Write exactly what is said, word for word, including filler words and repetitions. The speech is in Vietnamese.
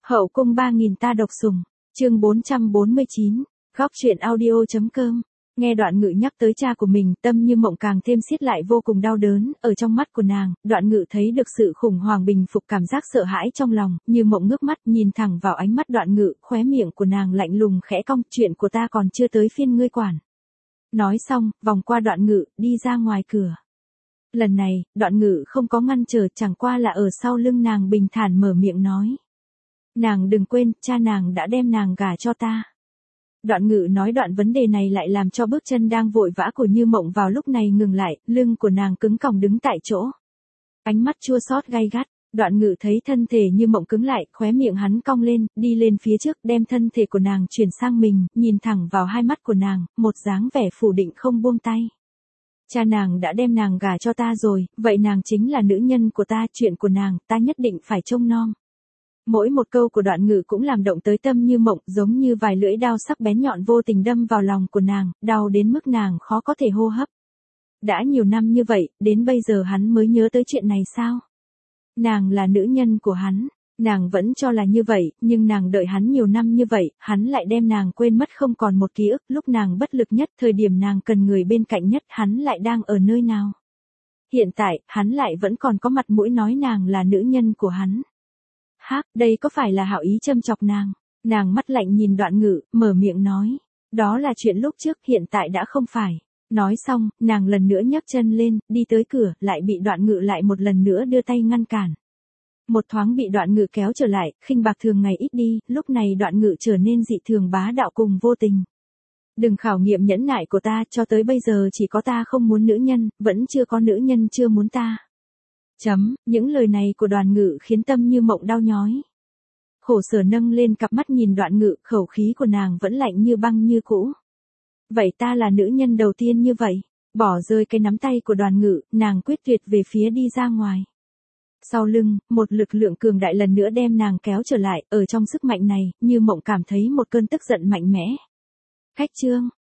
Hậu cung ba nghìn ta độc sủng, chương bốn trăm bốn mươi chín, góc truyện audio.com. Nghe Đoạn Ngự nhắc tới cha của mình, Tâm Như Mộng càng thêm siết lại vô cùng đau đớn, ở trong mắt của nàng, Đoạn Ngự thấy được sự khủng hoảng bình phục cảm giác sợ hãi trong lòng, Như Mộng ngước mắt nhìn thẳng vào ánh mắt Đoạn Ngự, khóe miệng của nàng lạnh lùng khẽ cong, chuyện của ta còn chưa tới phiên ngươi quản. Nói xong, vòng qua Đoạn Ngự, đi ra ngoài cửa. Lần này, Đoạn Ngự không có ngăn trở, chẳng qua là ở sau lưng nàng bình thản mở miệng nói. Nàng đừng quên, cha nàng đã đem nàng gả cho ta. Đoạn Ngự nói đoạn vấn đề này lại làm cho bước chân đang vội vã của Như Mộng vào lúc này ngừng lại, lưng của nàng cứng còng đứng tại chỗ. Ánh mắt chua xót gay gắt, Đoạn Ngự thấy thân thể Như Mộng cứng lại, khóe miệng hắn cong lên, đi lên phía trước đem thân thể của nàng chuyển sang mình, nhìn thẳng vào hai mắt của nàng, một dáng vẻ phủ định không buông tay. Cha nàng đã đem nàng gả cho ta rồi, vậy nàng chính là nữ nhân của ta, chuyện của nàng, ta nhất định phải trông nom. Mỗi một câu của Đoạn Ngự cũng làm động tới Tâm Như Mộng, giống như vài lưỡi đao sắc bén nhọn vô tình đâm vào lòng của nàng, đau đến mức nàng khó có thể hô hấp. Đã nhiều năm như vậy, đến bây giờ hắn mới nhớ tới chuyện này sao? Nàng là nữ nhân của hắn, nàng vẫn cho là như vậy, nhưng nàng đợi hắn nhiều năm như vậy, hắn lại đem nàng quên mất không còn một ký ức, lúc nàng bất lực nhất, thời điểm nàng cần người bên cạnh nhất, hắn lại đang ở nơi nào? Hiện tại, hắn lại vẫn còn có mặt mũi nói nàng là nữ nhân của hắn. Hác, đây có phải là hảo ý châm chọc nàng? Nàng mắt lạnh nhìn Đoạn Ngự, mở miệng nói. Đó là chuyện lúc trước, hiện tại đã không phải. Nói xong, nàng lần nữa nhấc chân lên, đi tới cửa, lại bị Đoạn Ngự lại một lần nữa đưa tay ngăn cản. Một thoáng bị Đoạn Ngự kéo trở lại, khinh bạc thường ngày ít đi, lúc này Đoạn Ngự trở nên dị thường bá đạo cùng vô tình. Đừng khảo nghiệm nhẫn nại của ta, cho tới bây giờ chỉ có ta không muốn nữ nhân, vẫn chưa có nữ nhân chưa muốn ta. Chấm, những lời này của Đoạn Ngự khiến Tâm Như Mộng đau nhói. Khổ sở nâng lên cặp mắt nhìn Đoạn Ngự, khẩu khí của nàng vẫn lạnh như băng như cũ. Vậy ta là nữ nhân đầu tiên như vậy, bỏ rơi cái nắm tay của Đoạn Ngự, nàng quyết tuyệt về phía đi ra ngoài. Sau lưng, một lực lượng cường đại lần nữa đem nàng kéo trở lại, ở trong sức mạnh này, Như Mộng cảm thấy một cơn tức giận mạnh mẽ. Khách trương,